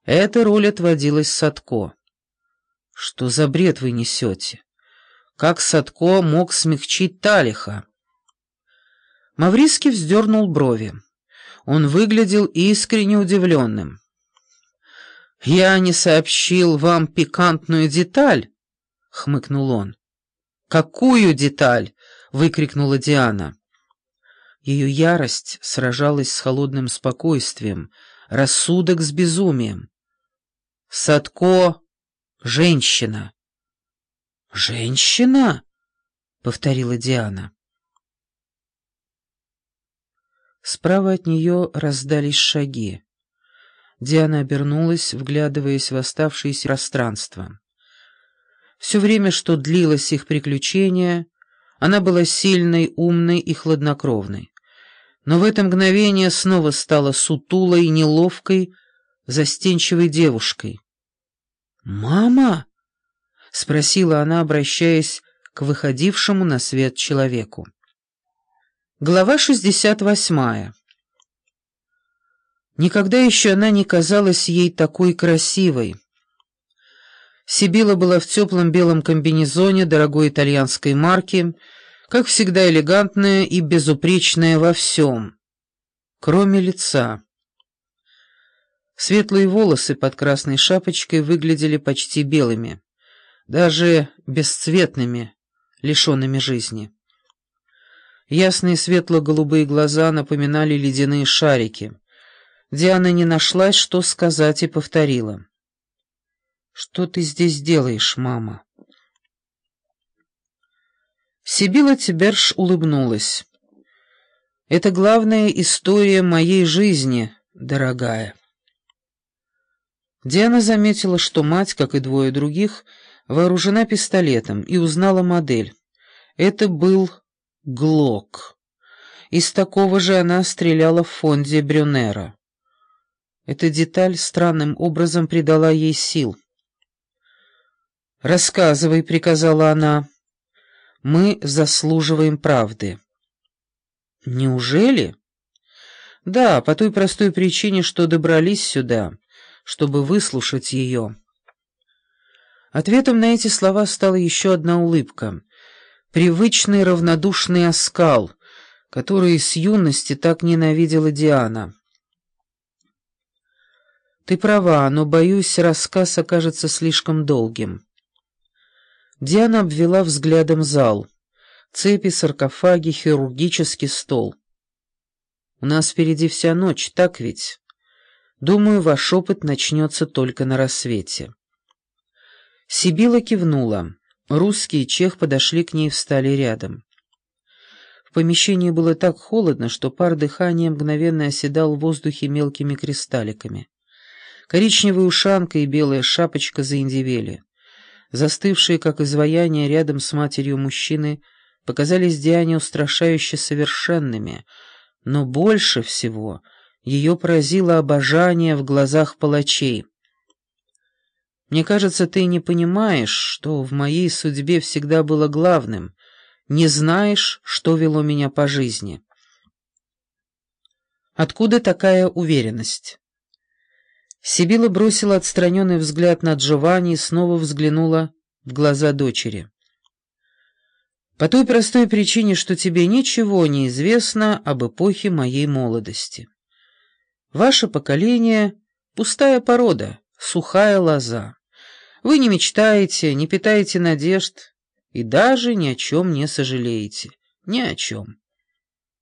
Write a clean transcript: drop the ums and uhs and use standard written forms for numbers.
Эта роль отводилась Садко. Что за бред вы несете? Как Садко мог смягчить Талиха? Мавриский вздернул брови. Он выглядел искренне удивленным. «Я не сообщил вам пикантную деталь?» — хмыкнул он. «Какую деталь?» — выкрикнула Диана. Ее ярость сражалась с холодным спокойствием, рассудок с безумием. Садко — женщина. «Женщина?» — повторила Диана. Справа от нее раздались шаги. Диана обернулась, вглядываясь в оставшееся пространство. Все время, что длилось их приключение, она была сильной, умной и хладнокровной. Но в это мгновение снова стала сутулой, неловкой, застенчивой девушкой. «Мама?» — спросила она, обращаясь к выходившему на свет человеку. Глава 68. Никогда еще она не казалась ей такой красивой. Сибила была в теплом белом комбинезоне дорогой итальянской марки, как всегда элегантная и безупречная во всем, кроме лица. Светлые волосы под красной шапочкой выглядели почти белыми, даже бесцветными, лишенными жизни. Ясные светло-голубые глаза напоминали ледяные шарики. Диана не нашлась, что сказать, и повторила. «Что ты здесь делаешь, мама?» Сибила Тиберж улыбнулась. «Это главная история моей жизни, дорогая». Диана заметила, что мать, как и двое других, вооружена пистолетом, и узнала модель. Это был Глок. Из такого же она стреляла в фонде Брюнера. Эта деталь странным образом придала ей сил. «Рассказывай», — приказала она. «Мы заслуживаем правды». «Неужели?» «Да, по той простой причине, что добрались сюда, чтобы выслушать ее». Ответом на эти слова стала еще одна улыбка, привычный равнодушный оскал, который с юности так ненавидела Диана. «Ты права, но, боюсь, рассказ окажется слишком долгим». Диана обвела взглядом зал. Цепи, саркофаги, хирургический стол. «У нас впереди вся ночь, так ведь? Думаю, ваш опыт начнется только на рассвете». Сибила кивнула. Русский и чех подошли к ней и встали рядом. В помещении было так холодно, что пар дыхания мгновенно оседал в воздухе мелкими кристалликами. Коричневая ушанка и белая шапочка заиндевели. Застывшие, как изваяние, рядом с матерью мужчины, показались Диане устрашающе совершенными, но больше всего ее поразило обожание в глазах палачей. «Мне кажется, ты не понимаешь, что в моей судьбе всегда было главным, не знаешь, что вело меня по жизни». «Откуда такая уверенность?» Сибила бросила отстраненный взгляд на Джованни и снова взглянула в глаза дочери. «По той простой причине, что тебе ничего не известно об эпохе моей молодости. Ваше поколение — пустая порода, сухая лоза. Вы не мечтаете, не питаете надежд и даже ни о чем не сожалеете. Ни о чем».